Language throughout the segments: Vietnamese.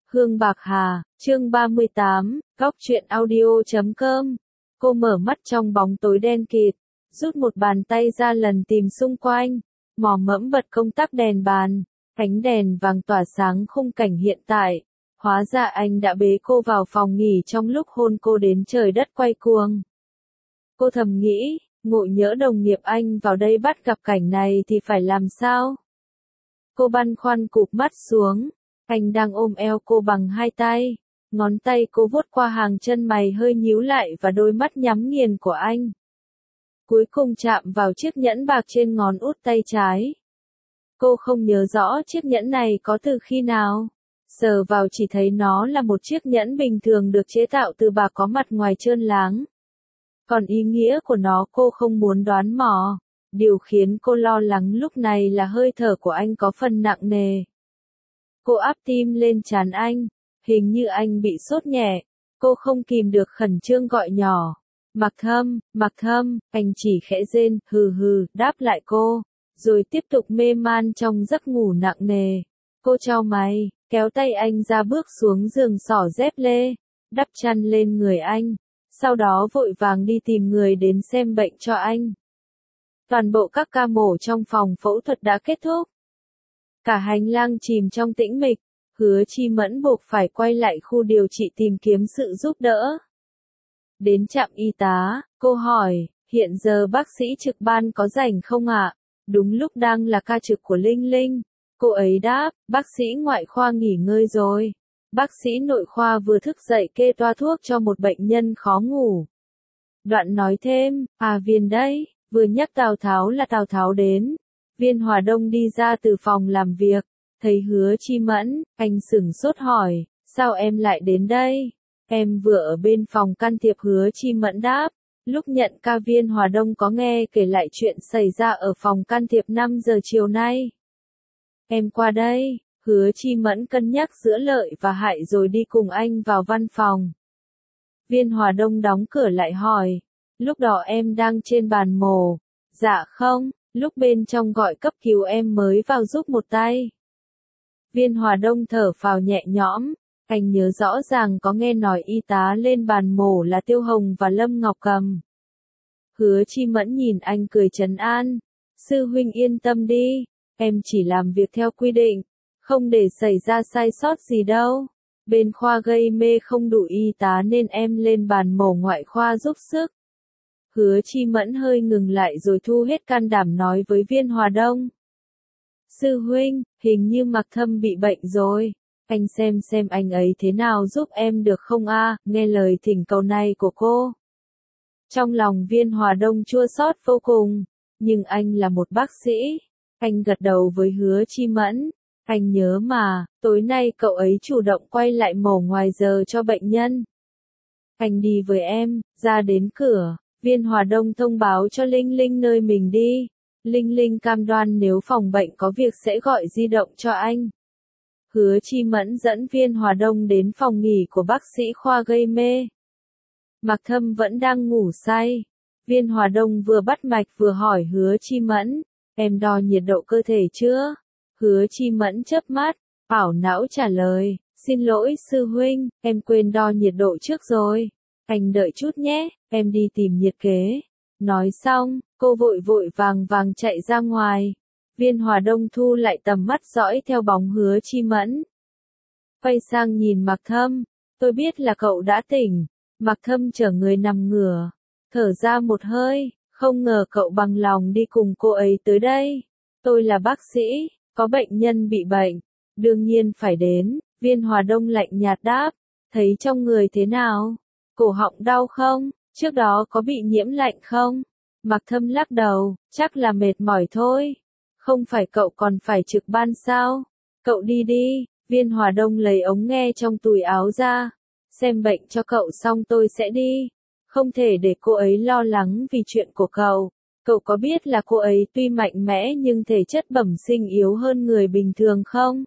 Hương Bạc Hà, chương 38, góc truyện audio.com. Cô mở mắt trong bóng tối đen kịt, rút một bàn tay ra lần tìm xung quanh, mò mẫm bật công tắc đèn bàn, ánh đèn vàng tỏa sáng khung cảnh hiện tại. Hóa ra anh đã bế cô vào phòng nghỉ trong lúc hôn cô đến trời đất quay cuồng. Cô thầm nghĩ, ngộ nhỡ đồng nghiệp anh vào đây bắt gặp cảnh này thì phải làm sao? Cô băn khoăn cụp mắt xuống, anh đang ôm eo cô bằng hai tay, ngón tay cô vuốt qua hàng chân mày hơi nhíu lại và đôi mắt nhắm nghiền của anh. Cuối cùng chạm vào chiếc nhẫn bạc trên ngón út tay trái. Cô không nhớ rõ chiếc nhẫn này có từ khi nào. Sờ vào chỉ thấy nó là một chiếc nhẫn bình thường được chế tạo từ bạc có mặt ngoài trơn láng. Còn ý nghĩa của nó cô không muốn đoán mò. Điều khiến cô lo lắng lúc này là hơi thở của anh có phần nặng nề. Cô áp tim lên trán anh, hình như anh bị sốt nhẹ. Cô không kìm được khẩn trương gọi nhỏ. Mặc Thâm, anh chỉ khẽ rên, hừ hừ, đáp lại cô, rồi tiếp tục mê man trong giấc ngủ nặng nề. Cô chau mày, kéo tay anh ra bước xuống giường xỏ dép lê, đắp chăn lên người anh, sau đó vội vàng đi tìm người đến xem bệnh cho anh. Toàn bộ các ca mổ trong phòng phẫu thuật đã kết thúc. Cả hành lang chìm trong tĩnh mịch, Hứa Chi Mẫn buộc phải quay lại khu điều trị tìm kiếm sự giúp đỡ. Đến trạm y tá, cô hỏi, hiện giờ bác sĩ trực ban có rảnh không ạ? Đúng lúc đang là ca trực của Linh Linh. Cô ấy đáp, bác sĩ ngoại khoa nghỉ ngơi rồi. Bác sĩ nội khoa vừa thức dậy kê toa thuốc cho một bệnh nhân khó ngủ. Đoạn nói thêm, Viên đây, vừa nhắc Tào Tháo là Tào Tháo đến. Viên Hòa Đông đi ra từ phòng làm việc, thấy Hứa Chi Mẫn, anh sửng sốt hỏi, sao em lại đến đây? Em vừa ở bên phòng can thiệp. Hứa Chi Mẫn đáp, lúc nhận ca Viên Hòa Đông có nghe kể lại chuyện xảy ra ở phòng can thiệp 5 giờ chiều nay. Em qua đây. Hứa Chi Mẫn cân nhắc giữa lợi và hại rồi đi cùng anh vào văn phòng. Viên Hòa Đông đóng cửa lại hỏi, lúc đó em đang trên bàn mổ. Dạ không, lúc bên trong gọi cấp cứu em mới vào giúp một tay. Viên Hòa Đông thở phào nhẹ nhõm, anh nhớ rõ ràng có nghe nói y tá lên bàn mổ là Tiêu Hồng và Lâm Ngọc Cầm. Hứa Chi Mẫn nhìn anh cười trấn an, sư huynh yên tâm đi, em chỉ làm việc theo quy định, không để xảy ra sai sót gì đâu. Bên khoa gây mê không đủ y tá nên em lên bàn mổ ngoại khoa giúp sức. Hứa Chi Mẫn hơi ngừng lại rồi thu hết can đảm nói với Viên Hòa Đông. Sư huynh, hình như Mặc Thâm bị bệnh rồi. Anh xem anh ấy thế nào giúp em được không a? Nghe lời thỉnh cầu này của cô. Trong lòng Viên Hòa Đông chua xót vô cùng, nhưng anh là một bác sĩ. Anh gật đầu với Hứa Chi Mẫn. Anh nhớ mà, tối nay cậu ấy chủ động quay lại mổ ngoài giờ cho bệnh nhân. Anh đi với em, ra đến cửa, Viên Hòa Đông thông báo cho Linh Linh nơi mình đi. Linh Linh cam đoan nếu phòng bệnh có việc sẽ gọi di động cho anh. Hứa Chi Mẫn dẫn Viên Hòa Đông đến phòng nghỉ của bác sĩ khoa gây mê. Mặc Thâm vẫn đang ngủ say. Viên Hòa Đông vừa bắt mạch vừa hỏi Hứa Chi Mẫn, em đo nhiệt độ cơ thể chưa? Hứa Chi Mẫn chớp mắt, ảo não trả lời, xin lỗi sư huynh, em quên đo nhiệt độ trước rồi. Anh đợi chút nhé, em đi tìm nhiệt kế. Nói xong, cô vội vàng chạy ra ngoài. Viên Hòa Đông thu lại tầm mắt dõi theo bóng Hứa Chi Mẫn. Quay sang nhìn Mặc Thâm, tôi biết là cậu đã tỉnh. Mặc Thâm chở người nằm ngửa, thở ra một hơi, không ngờ cậu bằng lòng đi cùng cô ấy tới đây. Tôi là bác sĩ, có bệnh nhân bị bệnh, đương nhiên phải đến. Viên Hòa Đông lạnh nhạt đáp, thấy trong người thế nào? Cổ họng đau không? Trước đó có bị nhiễm lạnh không? Mặc Thâm lắc đầu, chắc là mệt mỏi thôi. Không phải cậu còn phải trực ban sao? Cậu đi đi. Viên Hòa Đông lấy ống nghe trong túi áo ra. Xem bệnh cho cậu xong tôi sẽ đi. Không thể để cô ấy lo lắng vì chuyện của cậu. Cậu có biết là cô ấy tuy mạnh mẽ nhưng thể chất bẩm sinh yếu hơn người bình thường không?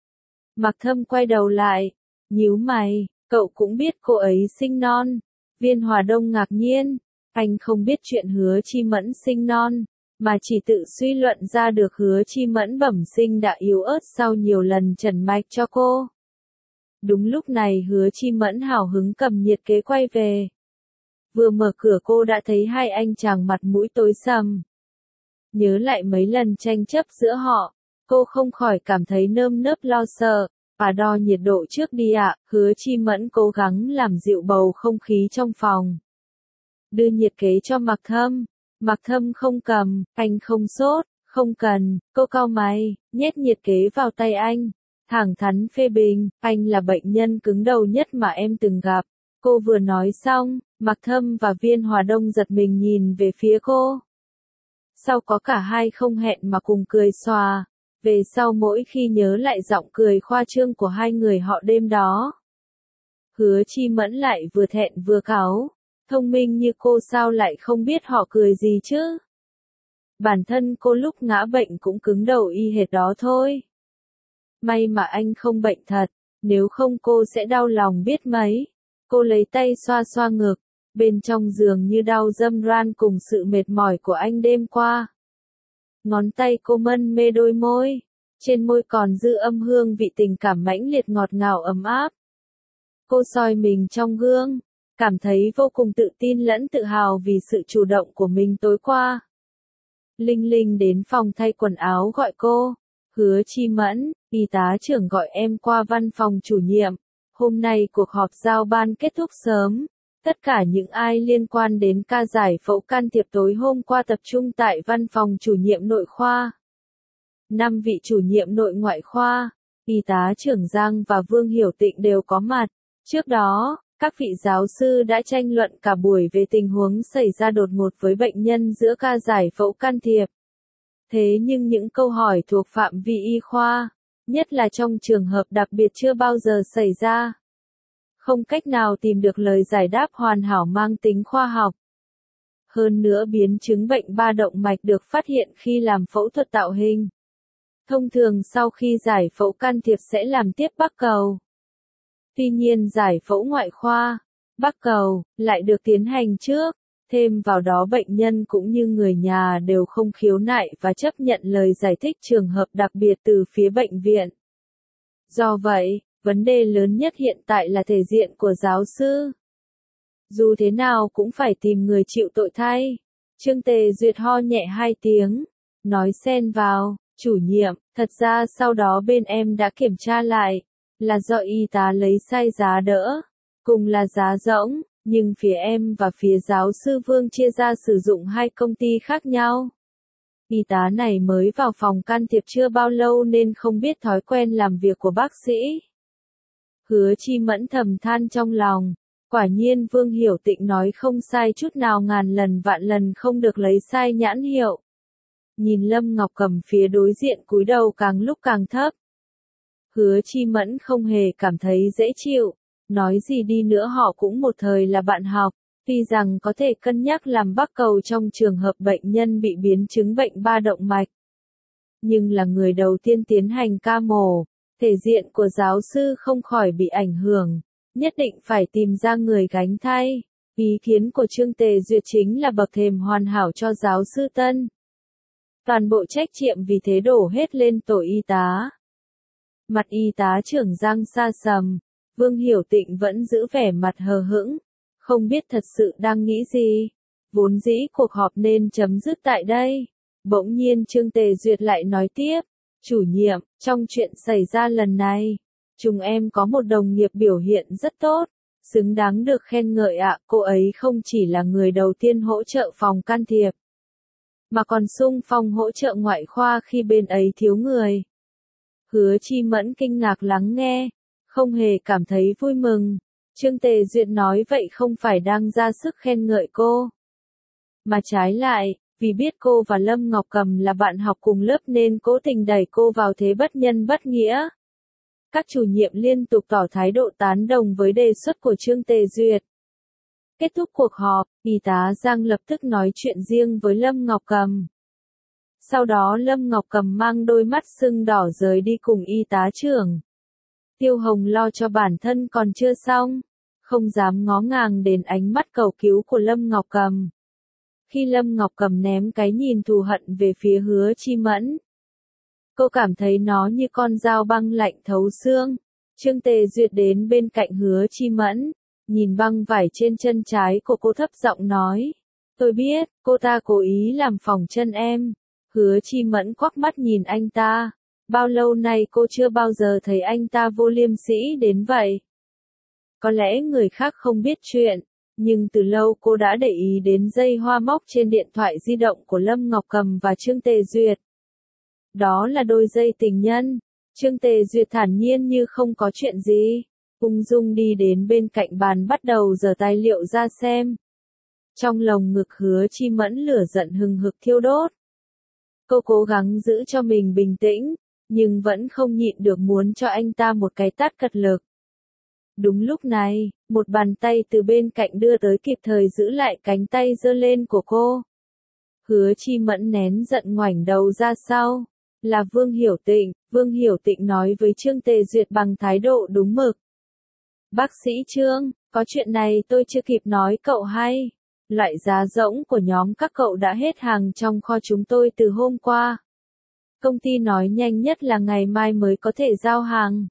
Mặc Thâm quay đầu lại, nhíu mày, cậu cũng biết cô ấy sinh non. Viên Hòa Đông ngạc nhiên, anh không biết chuyện Hứa Chi Mẫn sinh non, mà chỉ tự suy luận ra được Hứa Chi Mẫn bẩm sinh đã yếu ớt sau nhiều lần trần mạch cho cô. Đúng lúc này Hứa Chi Mẫn hào hứng cầm nhiệt kế quay về. Vừa mở cửa cô đã thấy hai anh chàng mặt mũi tối sầm. Nhớ lại mấy lần tranh chấp giữa họ, cô không khỏi cảm thấy nơm nớp lo sợ. Bà đo nhiệt độ trước đi ạ, Hứa Chi Mẫn cố gắng làm dịu bầu không khí trong phòng. Đưa nhiệt kế cho Mạc Thâm. Mạc Thâm không cầm, anh không sốt, không cần, cô cau mày, nhét nhiệt kế vào tay anh. Thẳng thắn phê bình, anh là bệnh nhân cứng đầu nhất mà em từng gặp. Cô vừa nói xong, Mạc Thâm và Viên Hòa Đông giật mình nhìn về phía cô. Sau có cả hai không hẹn mà cùng cười xòa. Về sau mỗi khi nhớ lại giọng cười khoa trương của hai người họ đêm đó. Hứa Chi Mẫn lại vừa thẹn vừa cáu. Thông minh như cô sao lại không biết họ cười gì chứ? Bản thân cô lúc ngã bệnh cũng cứng đầu y hệt đó thôi. May mà anh không bệnh thật, nếu không cô sẽ đau lòng biết mấy. Cô lấy tay xoa xoa ngực, bên trong giường như đau dâm ran cùng sự mệt mỏi của anh đêm qua. Ngón tay cô mân mê đôi môi, trên môi còn dư âm hương vị tình cảm mãnh liệt ngọt ngào ấm áp. Cô soi mình trong gương, cảm thấy vô cùng tự tin lẫn tự hào vì sự chủ động của mình tối qua. Linh Linh đến phòng thay quần áo gọi cô. Hứa Chi Mẫn, y tá trưởng gọi em qua văn phòng chủ nhiệm. Hôm nay cuộc họp giao ban kết thúc sớm. Tất cả những ai liên quan đến ca giải phẫu can thiệp tối hôm qua tập trung tại văn phòng chủ nhiệm nội khoa. 5 vị chủ nhiệm nội ngoại khoa, y tá trưởng Giang và Vương Hiểu Tịnh đều có mặt. Trước đó, các vị giáo sư đã tranh luận cả buổi về tình huống xảy ra đột ngột với bệnh nhân giữa ca giải phẫu can thiệp. Thế nhưng những câu hỏi thuộc phạm vi y khoa, nhất là trong trường hợp đặc biệt chưa bao giờ xảy ra, không cách nào tìm được lời giải đáp hoàn hảo mang tính khoa học. Hơn nữa biến chứng bệnh ba động mạch được phát hiện khi làm phẫu thuật tạo hình. Thông thường sau khi giải phẫu can thiệp sẽ làm tiếp bắc cầu. Tuy nhiên giải phẫu ngoại khoa, bắc cầu, lại được tiến hành trước. Thêm vào đó bệnh nhân cũng như người nhà đều không khiếu nại và chấp nhận lời giải thích trường hợp đặc biệt từ phía bệnh viện. Do vậy, vấn đề lớn nhất hiện tại là thể diện của giáo sư. Dù thế nào cũng phải tìm người chịu tội thay. Trương Tề Duyệt ho nhẹ 2 tiếng, nói xen vào, chủ nhiệm, thật ra sau đó bên em đã kiểm tra lại, là do y tá lấy sai giá đỡ, cùng là giá rỗng. Nhưng phía em và phía giáo sư Vương chia ra sử dụng 2 công ty khác nhau. Y tá này mới vào phòng can thiệp chưa bao lâu nên không biết thói quen làm việc của bác sĩ. Hứa Chi Mẫn thầm than trong lòng, quả nhiên Vương Hiểu Tịnh nói không sai chút nào, ngàn lần vạn lần không được lấy sai nhãn hiệu. Nhìn Lâm Ngọc Cầm phía đối diện cúi đầu càng lúc càng thấp. Hứa Chi Mẫn không hề cảm thấy dễ chịu. Nói gì đi nữa họ cũng một thời là bạn học, tuy rằng có thể cân nhắc làm bắc cầu trong trường hợp bệnh nhân bị biến chứng bệnh ba động mạch. Nhưng là người đầu tiên tiến hành ca mổ, thể diện của giáo sư không khỏi bị ảnh hưởng, nhất định phải tìm ra người gánh thay. Ý kiến của Trương Tề Duyệt chính là bậc thềm hoàn hảo cho giáo sư Tân. Toàn bộ trách nhiệm vì thế đổ hết lên tổ y tá. Mặt y tá trưởng Giang xa sầm. Vương Hiểu Tịnh vẫn giữ vẻ mặt hờ hững, không biết thật sự đang nghĩ gì. Vốn dĩ cuộc họp nên chấm dứt tại đây. Bỗng nhiên Trương Tề Duyệt lại nói tiếp, chủ nhiệm, trong chuyện xảy ra lần này, chúng em có một đồng nghiệp biểu hiện rất tốt, xứng đáng được khen ngợi ạ. Cô ấy không chỉ là người đầu tiên hỗ trợ phòng can thiệp, mà còn xung phong hỗ trợ ngoại khoa khi bên ấy thiếu người. Hứa Chi Mẫn kinh ngạc lắng nghe, không hề cảm thấy vui mừng. Trương Tề Duyệt nói vậy không phải đang ra sức khen ngợi cô, mà trái lại, vì biết cô và Lâm Ngọc Cầm là bạn học cùng lớp nên cố tình đẩy cô vào thế bất nhân bất nghĩa. Các chủ nhiệm liên tục tỏ thái độ tán đồng với đề xuất của Trương Tề Duyệt. Kết thúc cuộc họp, y tá Giang lập tức nói chuyện riêng với Lâm Ngọc Cầm. Sau đó Lâm Ngọc Cầm mang đôi mắt sưng đỏ rời đi cùng y tá trưởng. Tiêu Hồng lo cho bản thân còn chưa xong, không dám ngó ngàng đến ánh mắt cầu cứu của Lâm Ngọc Cầm. Khi Lâm Ngọc Cầm ném cái nhìn thù hận về phía Hứa Chi Mẫn, cô cảm thấy nó như con dao băng lạnh thấu xương. Trương Tề Duyệt đến bên cạnh Hứa Chi Mẫn, nhìn băng vải trên chân trái của cô thấp giọng nói. Tôi biết, cô ta cố ý làm phỏng chân em. Hứa Chi Mẫn quắc mắt nhìn anh ta. Bao lâu nay cô chưa bao giờ thấy anh ta vô liêm sỉ đến vậy. Có lẽ người khác không biết chuyện, nhưng từ lâu cô đã để ý đến dây hoa móc trên điện thoại di động của Lâm Ngọc Cầm và Trương Tề Duyệt. Đó là đôi dây tình nhân. Trương Tề Duyệt thản nhiên như không có chuyện gì, ung dung đi đến bên cạnh bàn bắt đầu giở tài liệu ra xem. Trong lồng ngực Hứa Chi Mẫn lửa giận hừng hực thiêu đốt. Cô cố gắng giữ cho mình bình tĩnh, nhưng vẫn không nhịn được muốn cho anh ta một cái tát cật lực. Đúng lúc này, một bàn tay từ bên cạnh đưa tới kịp thời giữ lại cánh tay giơ lên của cô. Hứa Chi Mẫn nén giận ngoảnh đầu ra sau. Là Vương Hiểu Tịnh. Vương Hiểu Tịnh nói với Trương Tề Duyệt bằng thái độ đúng mực. Bác sĩ Trương, có chuyện này tôi chưa kịp nói cậu hay. Loại giá rỗng của nhóm các cậu đã hết hàng trong kho chúng tôi từ hôm qua. Công ty nói nhanh nhất là ngày mai mới có thể giao hàng.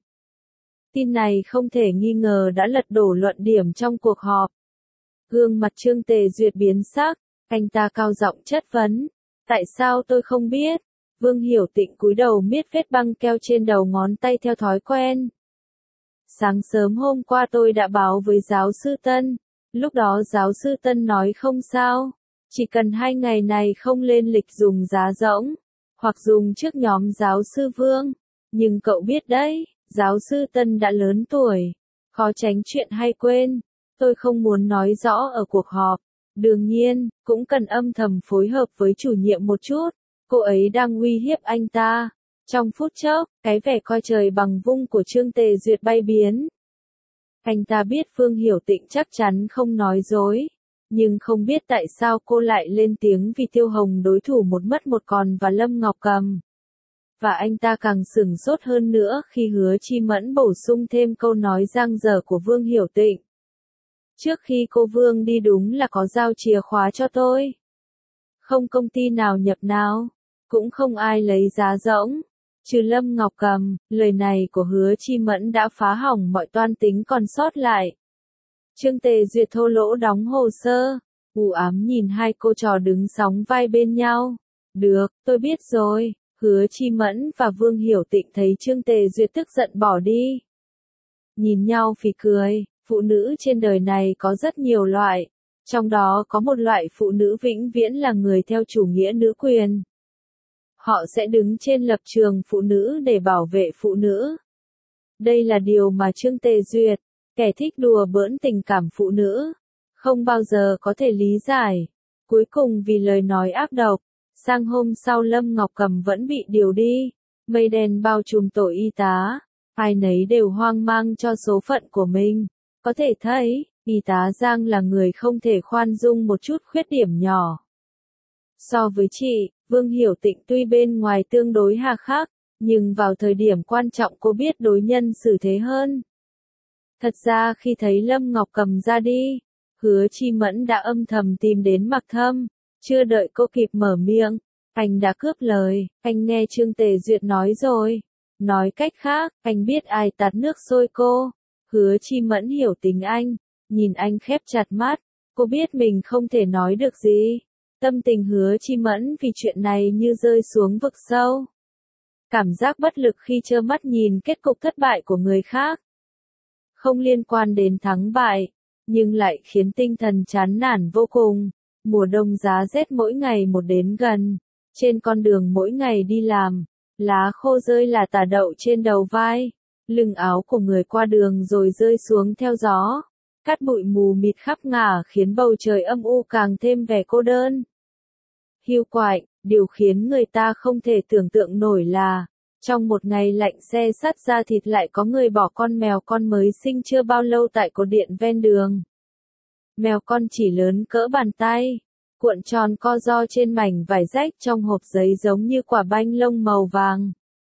Tin này không thể nghi ngờ đã lật đổ luận điểm trong cuộc họp. Gương mặt Trương Tề Duyệt biến sắc, anh ta cao giọng chất vấn. Tại sao tôi không biết? Vương Hiểu Tịnh cúi đầu miết vết băng keo trên đầu ngón tay theo thói quen. Sáng sớm hôm qua tôi đã báo với giáo sư Tân. Lúc đó giáo sư Tân nói không sao. Chỉ cần 2 ngày này không lên lịch dùng giá rỗng, hoặc dùng trước nhóm giáo sư Vương. Nhưng cậu biết đấy, giáo sư Tân đã lớn tuổi, khó tránh chuyện hay quên. Tôi không muốn nói rõ ở cuộc họp. Đương nhiên, cũng cần âm thầm phối hợp với chủ nhiệm một chút. Cô ấy đang uy hiếp anh ta. Trong phút chốc, cái vẻ coi trời bằng vung của Trương Tề Duyệt bay biến. Anh ta biết Vương Hiểu Tịnh chắc chắn không nói dối. Nhưng không biết tại sao cô lại lên tiếng vì Tiêu Hồng đối thủ một mất một còn và Lâm Ngọc Cầm. Và anh ta càng sửng sốt hơn nữa khi Hứa Chi Mẫn bổ sung thêm câu nói giang dở của Vương Hiểu Tịnh. Trước khi cô Vương đi đúng là có giao chìa khóa cho tôi. Không công ty nào nhập nào, cũng không ai lấy giá rỗng. Trừ Lâm Ngọc Cầm, lời này của Hứa Chi Mẫn đã phá hỏng mọi toan tính còn sót lại. Trương Tề Duyệt thô lỗ đóng hồ sơ, u ám nhìn hai cô trò đứng sóng vai bên nhau. Được, tôi biết rồi. Hứa Chi Mẫn và Vương Hiểu Tịnh thấy Trương Tề Duyệt tức giận bỏ đi. Nhìn nhau phì cười, phụ nữ trên đời này có rất nhiều loại. Trong đó có một loại phụ nữ vĩnh viễn là người theo chủ nghĩa nữ quyền. Họ sẽ đứng trên lập trường phụ nữ để bảo vệ phụ nữ. Đây là điều mà Trương Tề Duyệt, kẻ thích đùa bỡn tình cảm phụ nữ, không bao giờ có thể lý giải. Cuối cùng vì lời nói ác độc, sang hôm sau Lâm Ngọc Cầm vẫn bị điều đi. Mây đen bao trùm tổ y tá, ai nấy đều hoang mang cho số phận của mình. Có thể thấy, y tá Giang là người không thể khoan dung một chút khuyết điểm nhỏ. So với chị, Vương Hiểu Tịnh tuy bên ngoài tương đối hà khắc, nhưng vào thời điểm quan trọng cô biết đối nhân xử thế hơn. Thật ra khi thấy Lâm Ngọc Cầm ra đi, Hứa Chi Mẫn đã âm thầm tìm đến Mạc Thâm. Chưa đợi cô kịp mở miệng, anh đã cướp lời. Anh nghe Trương Tề Duyệt nói rồi. Nói cách khác, anh biết ai tạt nước sôi cô. Hứa Chi Mẫn hiểu tính anh, nhìn anh khép chặt mắt. Cô biết mình không thể nói được gì. Tâm tình Hứa Chi Mẫn vì chuyện này như rơi xuống vực sâu. Cảm giác bất lực khi trơ mắt nhìn kết cục thất bại của người khác. Không liên quan đến thắng bại, nhưng lại khiến tinh thần chán nản vô cùng. Mùa đông giá rét mỗi ngày một đến gần. Trên con đường mỗi ngày đi làm, lá khô rơi là tả đậu trên đầu vai. Lưng áo của người qua đường rồi rơi xuống theo gió. Cát bụi mù mịt khắp ngả khiến bầu trời âm u càng thêm vẻ cô đơn. Hiu quạnh, điều khiến người ta không thể tưởng tượng nổi là, trong một ngày lạnh se sắt da thịt lại có người bỏ con mèo con mới sinh chưa bao lâu tại cột điện ven đường. Mèo con chỉ lớn cỡ bàn tay, cuộn tròn co ro trên mảnh vải rách trong hộp giấy giống như quả banh lông màu vàng.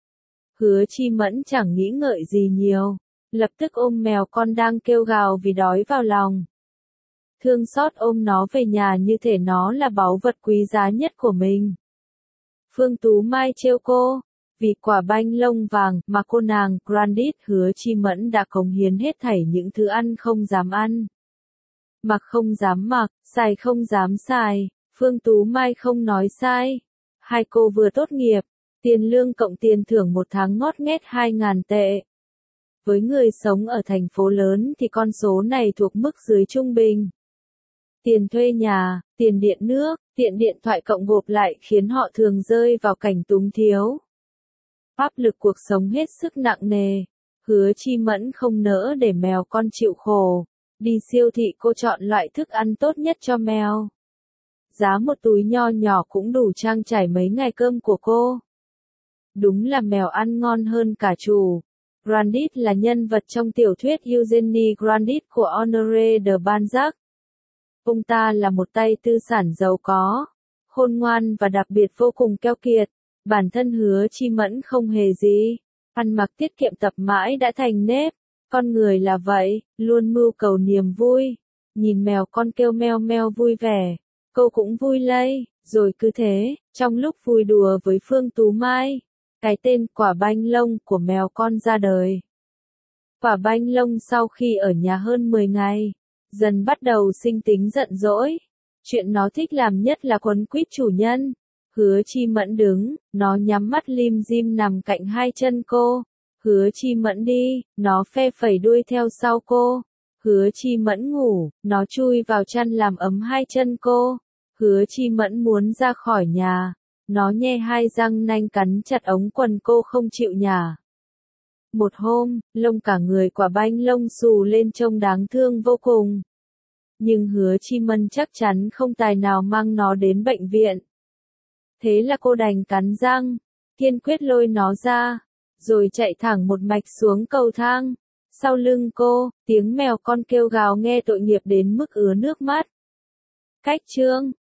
Hứa Chi Mẫn chẳng nghĩ ngợi gì nhiều, lập tức ôm mèo con đang kêu gào vì đói vào lòng. Thương xót ôm nó về nhà như thể nó là báu vật quý giá nhất của mình. Phương Tú Mai trêu cô, Vì quả banh lông vàng mà cô nàng Grandit Hứa Chi Mẫn đã cống hiến hết thảy những thứ ăn không dám ăn, mặc không dám mặc, xài không dám xài, Phương Tú Mai không nói sai. Hai cô vừa tốt nghiệp, tiền lương cộng tiền thưởng một tháng ngót nghét 2.000 tệ. Với người sống ở thành phố lớn thì con số này thuộc mức dưới trung bình. Tiền thuê nhà, tiền điện nước, tiền điện thoại cộng gộp lại khiến họ thường rơi vào cảnh túng thiếu. Áp lực cuộc sống hết sức nặng nề. Hứa Chi Mẫn không nỡ để mèo con chịu khổ. Đi siêu thị cô chọn loại thức ăn tốt nhất cho mèo. Giá một túi nho nhỏ cũng đủ trang trải mấy ngày cơm của cô. Đúng là mèo ăn ngon hơn cả chủ. Grandit là nhân vật trong tiểu thuyết Eugenie Grandit của Honoré de Balzac. Ông ta là một tay tư sản giàu có, khôn ngoan và đặc biệt vô cùng keo kiệt. Bản thân Hứa Chi Mẫn không hề gì. Ăn mặc tiết kiệm tập mãi đã thành nếp. Con người là vậy, luôn mưu cầu niềm vui. Nhìn mèo con kêu meo meo vui vẻ, cô cũng vui lây. Rồi cứ thế, trong lúc vui đùa với Phương Tú Mai, cái tên quả banh lông của mèo con ra đời. Quả banh lông sau khi ở nhà hơn 10 ngày, dần bắt đầu sinh tính giận dỗi. Chuyện nó thích làm nhất là quấn quýt chủ nhân. Hứa Chi Mẫn đứng, nó nhắm mắt lim dim nằm cạnh hai chân cô. Hứa Chi Mẫn đi, nó phe phẩy đuôi theo sau cô. Hứa Chi Mẫn ngủ, nó chui vào chăn làm ấm hai chân cô. Hứa Chi Mẫn muốn ra khỏi nhà, nó nhe hai răng nanh cắn chặt ống quần cô không chịu nhả. Một hôm, lông cả người quả banh lông xù lên trông đáng thương vô cùng. Nhưng Hứa Chi Mẫn chắc chắn không tài nào mang nó đến bệnh viện. Thế là cô đành cắn răng, kiên quyết lôi nó ra, rồi chạy thẳng một mạch xuống cầu thang. Sau lưng cô, tiếng mèo con kêu gào nghe tội nghiệp đến mức ứa nước mắt. Cách chương